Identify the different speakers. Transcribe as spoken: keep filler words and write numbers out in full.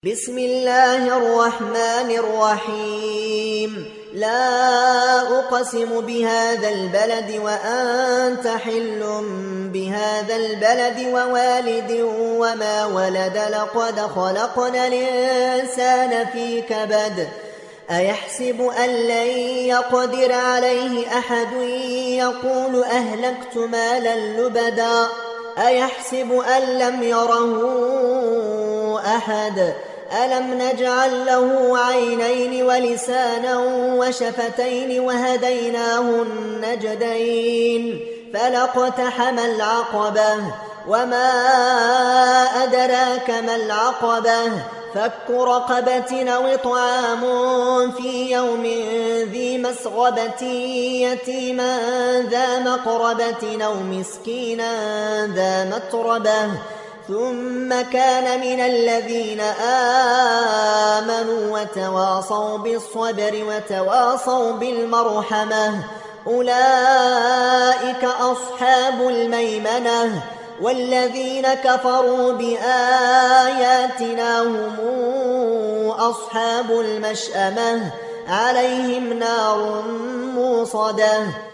Speaker 1: بسم الله الرحمن الرحيم لا أقسم بهذا البلد وأنت حل بهذا البلد ووالد وما ولد لقد خلقنا الإنسان في كبد أيحسب أن لن يقدر عليه أحد يقول أهلكت مالا لبدا أيحسب أن لم يره أحد ألم نجعل له عينين ولسانا وشفتين وهديناه النجدين فلاقتحم العقبة وما أدراك ما العقبة فك رقبة أو إطعام في يوم ذي مسغبة يتيما ذا مقربة أو مسكينا ذا متربة ثم كان من الذين آمنوا وتواصوا بالصبر وتواصوا بالمرحمة أولئك أصحاب الميمنة والذين كفروا بآياتنا هم أصحاب المشأمة عليهم نار موصدة